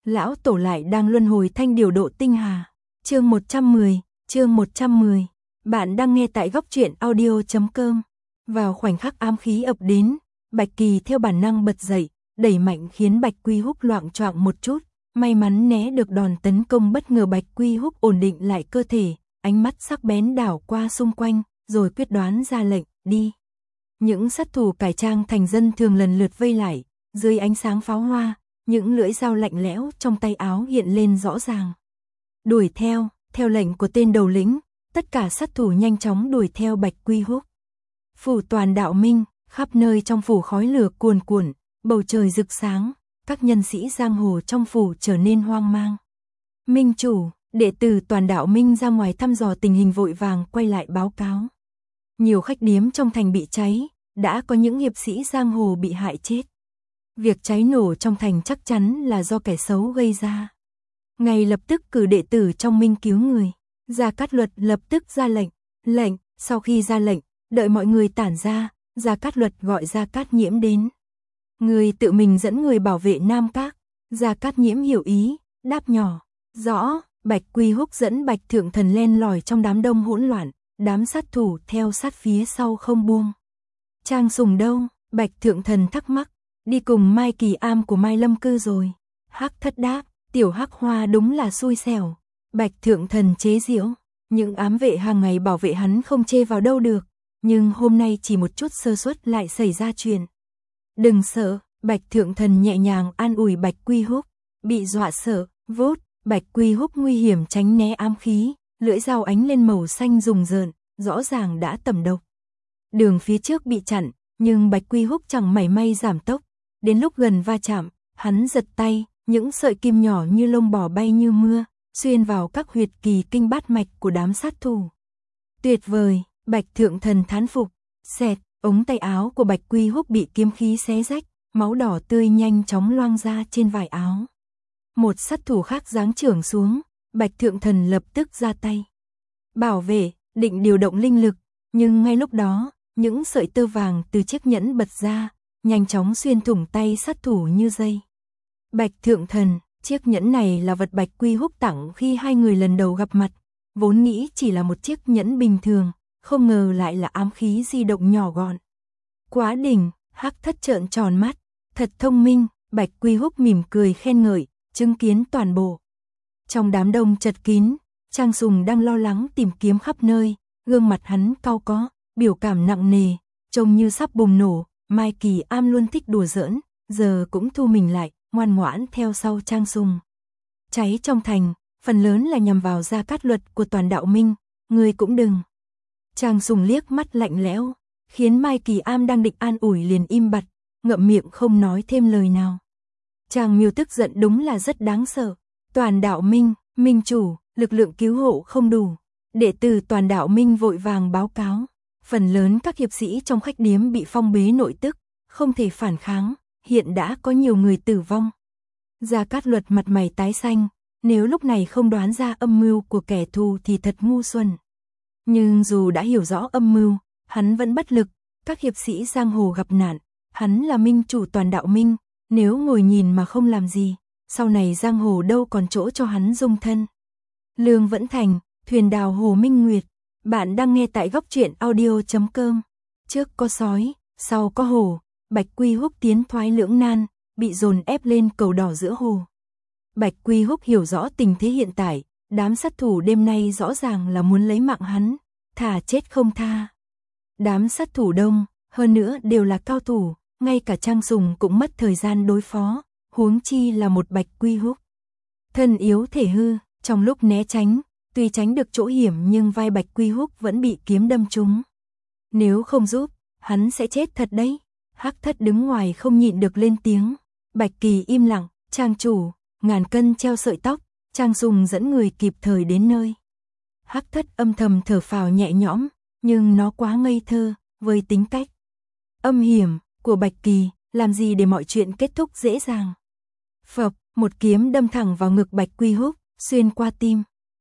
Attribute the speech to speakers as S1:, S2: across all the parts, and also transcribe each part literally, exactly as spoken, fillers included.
S1: lão tổ lại đang luân hồi thanh điều độ tinh hà. Chương một trăm mười, chương một trăm mười. Bạn đang nghe tại góc truyện audio chấm com. Vào khoảnh khắc ám khí ập đến, Bạch Kỳ theo bản năng bật dậy, đẩy mạnh khiến Bạch Quy Húc loạng choạng một chút, may mắn né được đòn tấn công bất ngờ. Bạch Quy Húc ổn định lại cơ thể, ánh mắt sắc bén đảo qua xung quanh, rồi quyết đoán ra lệnh, đi. Những sát thủ cải trang thành dân thường lần lượt vây lại, dưới ánh sáng pháo hoa, những lưỡi dao lạnh lẽo trong tay áo hiện lên rõ ràng. Đuổi theo, theo lệnh của tên đầu lĩnh, tất cả sát thủ nhanh chóng đuổi theo Bạch Quy Húc. Phủ Toàn Đạo Minh, khắp nơi trong phủ khói lửa cuồn cuộn, bầu trời rực sáng, các nhân sĩ giang hồ trong phủ trở nên hoang mang. Minh chủ, đệ tử Toàn Đạo Minh ra ngoài thăm dò tình hình vội vàng quay lại báo cáo. Nhiều khách điếm trong thành bị cháy, đã có những hiệp sĩ giang hồ bị hại chết. Việc cháy nổ trong thành chắc chắn là do kẻ xấu gây ra. Ngay lập tức cử đệ tử trong minh cứu người. Gia Cát Luật lập tức ra lệnh. Lệnh, sau khi ra lệnh, đợi mọi người tản ra, Gia Cát Luật gọi Gia Cát Nhiễm đến. Người tự mình dẫn người bảo vệ Nam Các. Gia Cát Nhiễm hiểu ý, đáp nhỏ. Rõ. Bạch Quy Húc dẫn Bạch Thượng Thần len lỏi trong đám đông hỗn loạn, đám sát thủ theo sát phía sau không buông. Trang Sùng đâu? Bạch Thượng Thần thắc mắc. Đi cùng Mai Kỳ Am của Mai Lâm Cư rồi. Hắc Thất đáp, tiểu Hắc Hoa đúng là xui xẻo. Bạch Thượng Thần chế giễu, những ám vệ hàng ngày bảo vệ hắn không chê vào đâu được, nhưng hôm nay chỉ một chút sơ suất lại xảy ra chuyện. Đừng sợ, Bạch Thượng Thần nhẹ nhàng an ủi Bạch Quy Húc, bị dọa sợ, vút, Bạch Quy Húc nguy hiểm tránh né ám khí, lưỡi dao ánh lên màu xanh rùng rợn, rõ ràng đã tẩm độc. Đường phía trước bị chặn, nhưng Bạch Quy Húc chẳng mảy may giảm tốc, đến lúc gần va chạm, hắn giật tay, những sợi kim nhỏ như lông bò bay như mưa, xuyên vào các huyệt kỳ kinh bát mạch của đám sát thủ. Tuyệt vời, Bạch Thượng Thần thán phục, xẹt, ống tay áo của Bạch Quy Húc bị kiếm khí xé rách, máu đỏ tươi nhanh chóng loang ra trên vải áo. Một sát thủ khác giáng chưởng xuống, Bạch Thượng Thần lập tức ra tay. Bảo vệ, định điều động linh lực, nhưng ngay lúc đó, những sợi tơ vàng từ chiếc nhẫn bật ra, nhanh chóng xuyên thủng tay sát thủ như dây. Bạch Thượng Thần, chiếc nhẫn này là vật Bạch Quy Húc tặng khi hai người lần đầu gặp mặt, vốn nghĩ chỉ là một chiếc nhẫn bình thường, không ngờ lại là ám khí di động nhỏ gọn. Quá đỉnh, Hắc Thất trợn tròn mắt, thật thông minh, Bạch Quy Húc mỉm cười khen ngợi, chứng kiến toàn bộ. Trong đám đông chật kín, Trang Sùng đang lo lắng tìm kiếm khắp nơi, gương mặt hắn cau có, biểu cảm nặng nề, trông như sắp bùng nổ. Mai Kỳ Am luôn thích đùa giỡn, giờ cũng thu mình lại, ngoan ngoãn theo sau Trang Sùng. Cháy trong thành, phần lớn là nhằm vào Gia Cát Luật của Toàn Đạo Minh, người cũng đừng. Trang Sùng liếc mắt lạnh lẽo, khiến Mai Kỳ Am đang định an ủi liền im bặt, ngậm miệng không nói thêm lời nào. Trang Miêu tức giận đúng là rất đáng sợ. Toàn Đạo Minh, Minh chủ, lực lượng cứu hộ không đủ. Đệ tử Toàn Đạo Minh vội vàng báo cáo. Phần lớn các hiệp sĩ trong khách điếm bị phong bế nội tức, không thể phản kháng, hiện đã có nhiều người tử vong. Gia Cát Luật mặt mày tái xanh, nếu lúc này không đoán ra âm mưu của kẻ thù thì thật ngu xuẩn. Nhưng dù đã hiểu rõ âm mưu, hắn vẫn bất lực, các hiệp sĩ giang hồ gặp nạn, hắn là minh chủ Toàn Đạo Minh, nếu ngồi nhìn mà không làm gì, sau này giang hồ đâu còn chỗ cho hắn dung thân. Lương Vẫn Thành, thuyền đào Hồ Minh Nguyệt. Bạn đang nghe tại góc truyện audio chấm com. Trước có sói, sau có hổ, Bạch Quy Húc tiến thoái lưỡng nan, bị dồn ép lên cầu đỏ giữa hồ. Bạch Quy Húc hiểu rõ tình thế hiện tại, đám sát thủ đêm nay rõ ràng là muốn lấy mạng hắn, thà chết không tha. Đám sát thủ đông, hơn nữa đều là cao thủ, ngay cả Trang Sùng cũng mất thời gian đối phó, huống chi là một Bạch Quy Húc. Thân yếu thể hư, trong lúc né tránh, tuy tránh được chỗ hiểm nhưng vai Bạch Quy Húc vẫn bị kiếm đâm trúng. Nếu không giúp, hắn sẽ chết thật đấy. Hắc Thất đứng ngoài không nhịn được lên tiếng. Bạch Kỳ im lặng, Trang chủ, ngàn cân treo sợi tóc, Trang Sùng dẫn người kịp thời đến nơi. Hắc Thất âm thầm thở phào nhẹ nhõm, nhưng nó quá ngây thơ, với tính cách âm hiểm của Bạch Kỳ, làm gì để mọi chuyện kết thúc dễ dàng. Phập, một kiếm đâm thẳng vào ngực Bạch Quy Húc, xuyên qua tim.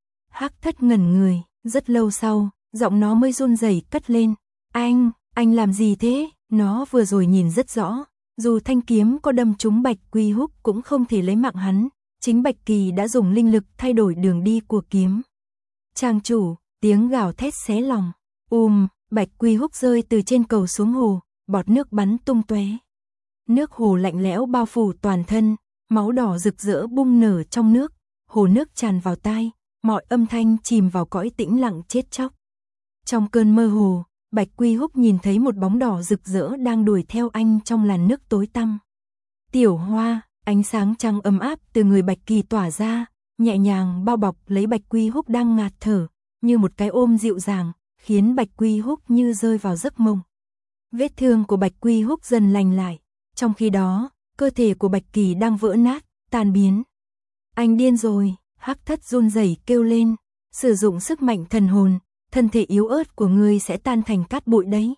S1: Hắc Thất ngẩn người, rất lâu sau, giọng nó mới run rẩy cất lên. Anh, anh làm gì thế? Nó vừa rồi nhìn rất rõ, dù thanh kiếm có đâm trúng Bạch Quy Húc cũng không thể lấy mạng hắn, chính Bạch Kỳ đã dùng linh lực thay đổi đường đi của kiếm. Trang chủ, tiếng gào thét xé lòng. Um, Bạch Quy Húc rơi từ trên cầu xuống hồ, bọt nước bắn tung tóe. Nước hồ lạnh lẽo bao phủ toàn thân, máu đỏ rực rỡ bung nở trong nước, hồ nước tràn vào tai, mọi âm thanh chìm vào cõi tĩnh lặng chết chóc. Trong cơn mơ hồ, Bạch Quy Húc nhìn thấy một bóng đỏ rực rỡ đang đuổi theo anh trong làn nước tối tăm. Tiểu Hoa, ánh sáng trăng ấm áp từ người Bạch Kỳ tỏa ra, nhẹ nhàng bao bọc lấy Bạch Quy Húc đang ngạt thở, như một cái ôm dịu dàng, khiến Bạch Quy Húc như rơi vào giấc mộng. Vết thương của Bạch Quy Húc dần lành lại, trong khi đó, cơ thể của Bạch Kỳ đang vỡ nát, tan biến. Anh điên rồi, Hắc Thất run rẩy kêu lên, sử dụng sức mạnh thần hồn, thân thể yếu ớt của ngươi sẽ tan thành cát bụi đấy.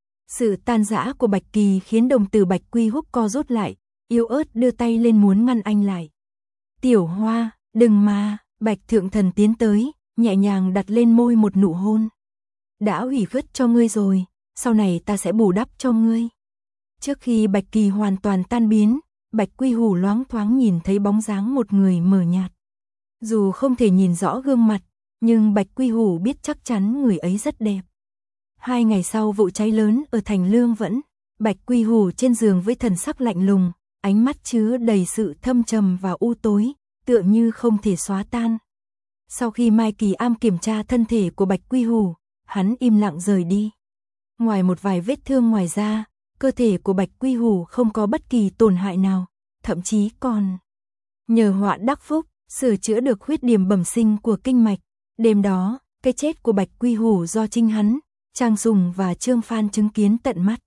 S1: Sự tan rã của Bạch Kỳ khiến đồng tử Bạch Quy Húc co rút lại, yếu ớt đưa tay lên muốn ngăn anh lại. Tiểu Hoa, đừng mà, Bạch Thượng Thần tiến tới, nhẹ nhàng đặt lên môi một nụ hôn. Đã hủy khuất cho ngươi rồi, sau này ta sẽ bù đắp cho ngươi. Trước khi Bạch Kỳ hoàn toàn tan biến, Bạch Quy Hủ loáng thoáng nhìn thấy bóng dáng một người mờ nhạt. Dù không thể nhìn rõ gương mặt, nhưng Bạch Quy Hủ biết chắc chắn người ấy rất đẹp. Hai ngày sau vụ cháy lớn ở thành Lương Vẫn, Bạch Quy Hủ trên giường với thần sắc lạnh lùng, ánh mắt chứa đầy sự thâm trầm và u tối, tựa như không thể xóa tan. Sau khi Mai Kỳ Am kiểm tra thân thể của Bạch Quy Hủ, hắn im lặng rời đi. Ngoài một vài vết thương ngoài da, cơ thể của Bạch Quy Hủ không có bất kỳ tổn hại nào, thậm chí còn nhờ họa đắc phúc, sửa chữa được khuyết điểm bẩm sinh của kinh mạch. Đêm đó, cái chết của Bạch Quy Hủ do chính hắn, Trang Sùng và Trương Phan chứng kiến tận mắt.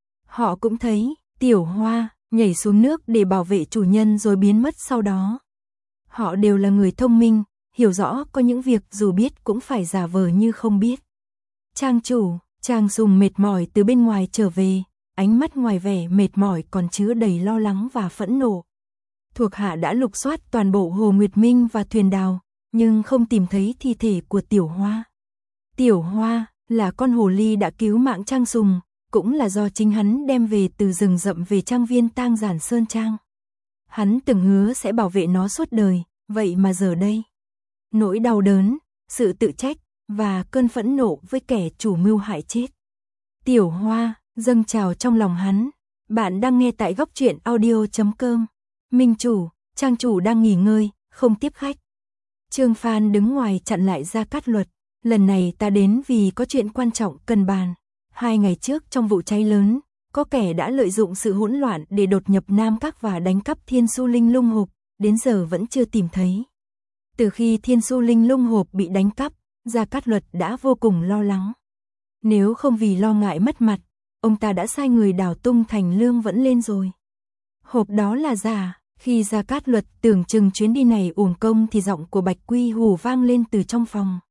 S1: Họ cũng thấy Tiểu Hoa nhảy xuống nước để bảo vệ chủ nhân rồi biến mất sau đó. Họ đều là người thông minh, hiểu rõ có những việc dù biết cũng phải giả vờ như không biết. Trang chủ, Trang Sùng mệt mỏi từ bên ngoài trở về, ánh mắt ngoài vẻ mệt mỏi còn chứa đầy lo lắng và phẫn nộ. Thuộc hạ đã lục soát toàn bộ Hồ Nguyệt Minh và thuyền đào, nhưng không tìm thấy thi thể của Tiểu Hoa. Tiểu Hoa là con hồ ly đã cứu mạng Trang Sùng, cũng là do chính hắn đem về từ rừng rậm về trang viên Tang Giản Sơn Trang. Hắn từng hứa sẽ bảo vệ nó suốt đời, vậy mà giờ đây, nỗi đau đớn, sự tự trách và cơn phẫn nộ với kẻ chủ mưu hại chết Tiểu Hoa dâng trào trong lòng hắn. Bạn đang nghe tại góc truyện audio chấm com. Minh chủ, Trang chủ đang nghỉ ngơi, không tiếp khách. Trương Phan đứng ngoài chặn lại Gia Cát Luật. Lần này ta đến vì có chuyện quan trọng cần bàn. Hai ngày trước trong vụ cháy lớn, có kẻ đã lợi dụng sự hỗn loạn để đột nhập Nam Các và đánh cắp Thiên Su Linh Lung Hộp, đến giờ vẫn chưa tìm thấy. Từ khi Thiên Su Linh Lung Hộp bị đánh cắp, Gia Cát Luật đã vô cùng lo lắng. Nếu không vì lo ngại mất mặt, ông ta đã sai người đào tung thành Lương Vẫn lên rồi. Hộp đó là giả. Khi Gia Cát Luật tưởng chừng chuyến đi này uổng công thì giọng của Bạch Quy Hủ vang lên từ trong phòng.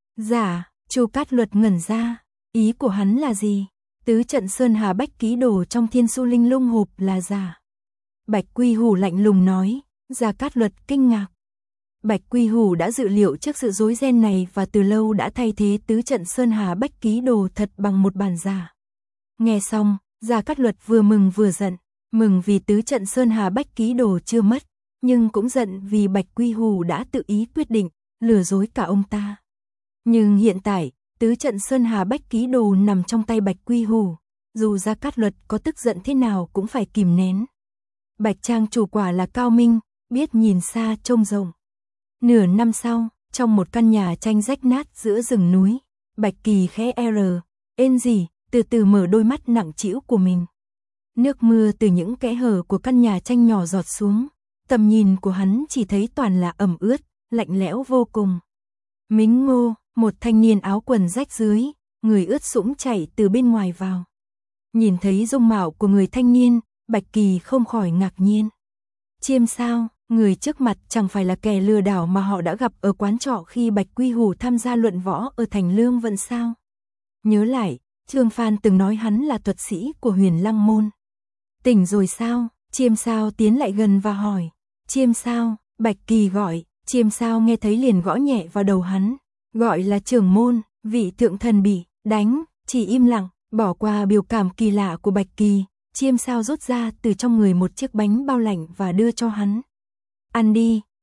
S1: Giả, Chu Cát Luật ngẩn ra, ý của hắn là gì? Tứ trận Sơn Hà Bách Ký Đồ trong Thiên Su Linh Lung Hộp là giả. Bạch Quy Hủ lạnh lùng nói. Gia Cát Luật kinh ngạc. Bạch Quy Hủ đã dự liệu trước sự rối ren này và từ lâu đã thay thế tứ trận Sơn Hà Bách Ký Đồ thật bằng một bản giả. Nghe xong, Gia Cát Luật vừa mừng vừa giận. Mừng vì tứ trận Sơn Hà Bách Ký Đồ chưa mất, nhưng cũng giận vì Bạch Quy Hủ đã tự ý quyết định, lừa dối cả ông ta. Nhưng hiện tại, tứ trận Sơn Hà Bách Ký Đồ nằm trong tay Bạch Quy Hủ, dù Gia Cát Luật có tức giận thế nào cũng phải kìm nén. Bạch Trang chủ quả là cao minh, biết nhìn xa trông rộng. Nửa năm sau, trong một căn nhà tranh rách nát giữa rừng núi, Bạch Kỳ khẽ R, ên gì, từ từ mở đôi mắt nặng trĩu của mình. Nước mưa từ những kẽ hở của căn nhà tranh nhỏ giọt xuống, tầm nhìn của hắn chỉ thấy toàn là ẩm ướt, lạnh lẽo vô cùng. Mính Ngô, một thanh niên áo quần rách dưới, người ướt sũng chảy từ bên ngoài vào. Nhìn thấy dung mạo của người thanh niên, Bạch Kỳ không khỏi ngạc nhiên. Chiêm sao, người trước mặt chẳng phải là kẻ lừa đảo mà họ đã gặp ở quán trọ khi Bạch Quy Hủ tham gia luận võ ở thành Lương Vận sao? Nhớ lại, Trương Phan từng nói hắn là thuật sĩ của Huyền Lăng Môn. Tỉnh rồi sao? Chiêm sao tiến lại gần và hỏi. Chiêm sao? Bạch Kỳ gọi. Chiêm sao nghe thấy liền gõ nhẹ vào đầu hắn. Gọi là trưởng môn, vị thượng thần bị đánh, chỉ im lặng, bỏ qua biểu cảm kỳ lạ của Bạch Kỳ. Chiêm sao rút ra từ trong người một chiếc bánh bao lạnh và đưa cho hắn. Ăn đi,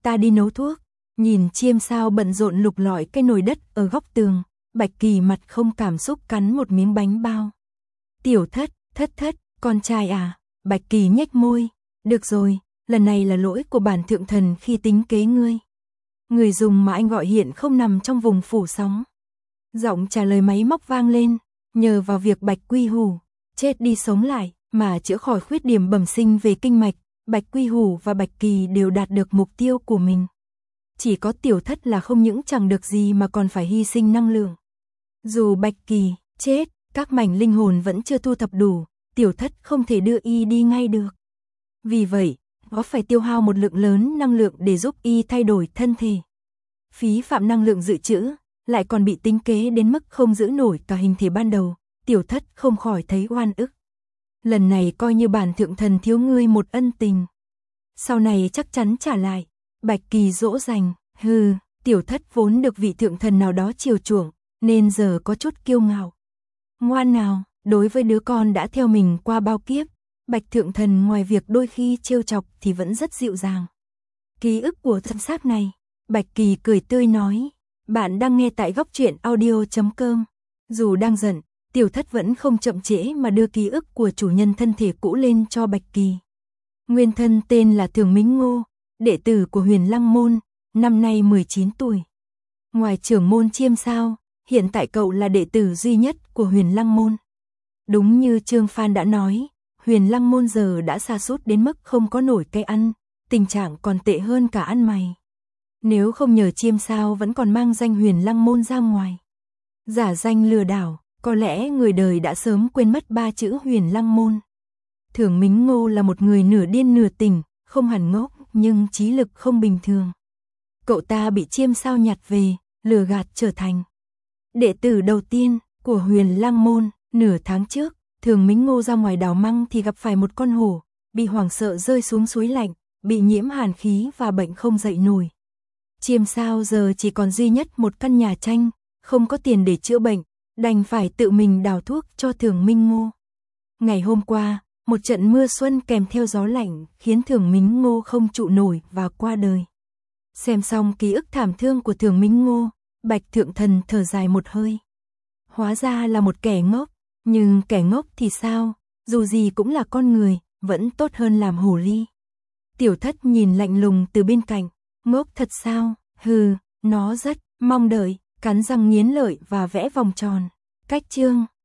S1: ta đi nấu thuốc. Nhìn Chiêm Sao bận rộn lục lọi cái nồi đất ở góc tường, Bạch Kỳ mặt không cảm xúc cắn một miếng bánh bao. Tiểu Thất, Thất Thất, con trai à? Bạch Kỳ nhếch môi. Được rồi, lần này là lỗi của bản thượng thần khi tính kế ngươi. Người dùng mà anh gọi hiện không nằm trong vùng phủ sóng. Giọng trả lời máy móc vang lên, nhờ vào việc Bạch Quy Hủ chết đi sống lại mà chữa khỏi khuyết điểm bẩm sinh về kinh mạch, Bạch Quy Hủ và Bạch Kỳ đều đạt được mục tiêu của mình. Chỉ có Tiểu Thất là không những chẳng được gì mà còn phải hy sinh năng lượng. Dù Bạch Kỳ chết, các mảnh linh hồn vẫn chưa thu thập đủ, Tiểu Thất không thể đưa y đi ngay được. Vì vậy, có phải tiêu hao một lượng lớn năng lượng để giúp y thay đổi thân thể. Phí phạm năng lượng dự trữ, lại còn bị tính kế đến mức không giữ nổi cả hình thể ban đầu, Tiểu Thất không khỏi thấy oan ức. Lần này coi như bản thượng thần thiếu ngươi một ân tình. Sau này chắc chắn trả lại. Bạch Kỳ dỗ dành, hừ, Tiểu Thất vốn được vị thượng thần nào đó chiều chuộng, nên giờ có chút kiêu ngạo. Ngoan nào, đối với đứa con đã theo mình qua bao kiếp, Bạch thượng thần ngoài việc đôi khi trêu chọc thì vẫn rất dịu dàng. Ký ức của thân xác này, Bạch Kỳ cười tươi nói, bạn đang nghe tại góc truyện audio chấm com. Dù đang giận, Tiểu Thất vẫn không chậm trễ mà đưa ký ức của chủ nhân thân thể cũ lên cho Bạch Kỳ. Nguyên thân tên là Thường Mính Ngô, đệ tử của Huyền Lăng Môn, năm nay mười chín tuổi. Ngoài trưởng môn Chiêm Sao, hiện tại cậu là đệ tử duy nhất của Huyền Lăng Môn. Đúng như Trương Phan đã nói, Huyền Lăng Môn giờ đã sa sút đến mức không có nổi cây ăn, tình trạng còn tệ hơn cả ăn mày. Nếu không nhờ Chiêm Sao vẫn còn mang danh Huyền Lăng Môn ra ngoài. Giả danh lừa đảo, có lẽ người đời đã sớm quên mất ba chữ Huyền Lăng Môn. Thường Mính Ngô là một người nửa điên nửa tỉnh, không hẳn ngốc, nhưng trí lực không bình thường. Cậu ta bị Chiêm Sao nhặt về, lừa gạt trở thành đệ tử đầu tiên của Huyền Lăng Môn. Nửa tháng trước, Thường Mính Ngô ra ngoài đào măng thì gặp phải một con hổ, bị hoảng sợ rơi xuống suối lạnh, bị nhiễm hàn khí và bệnh không dậy nổi. Chiêm Sao giờ chỉ còn duy nhất một căn nhà tranh, không có tiền để chữa bệnh, đành phải tự mình đào thuốc cho Thường Mính Ngô. Ngày hôm qua, một trận mưa xuân kèm theo gió lạnh khiến Thường Mính Ngô không trụ nổi và qua đời. Xem xong ký ức thảm thương của Thường Mính Ngô, Bạch thượng thần thở dài một hơi. Hóa ra là một kẻ ngốc, nhưng kẻ ngốc thì sao, dù gì cũng là con người, vẫn tốt hơn làm hồ ly. Tiểu Thất nhìn lạnh lùng từ bên cạnh, ngốc thật sao, hừ, nó rất mong đợi, cắn răng nghiến lợi và vẽ vòng tròn. Cách chương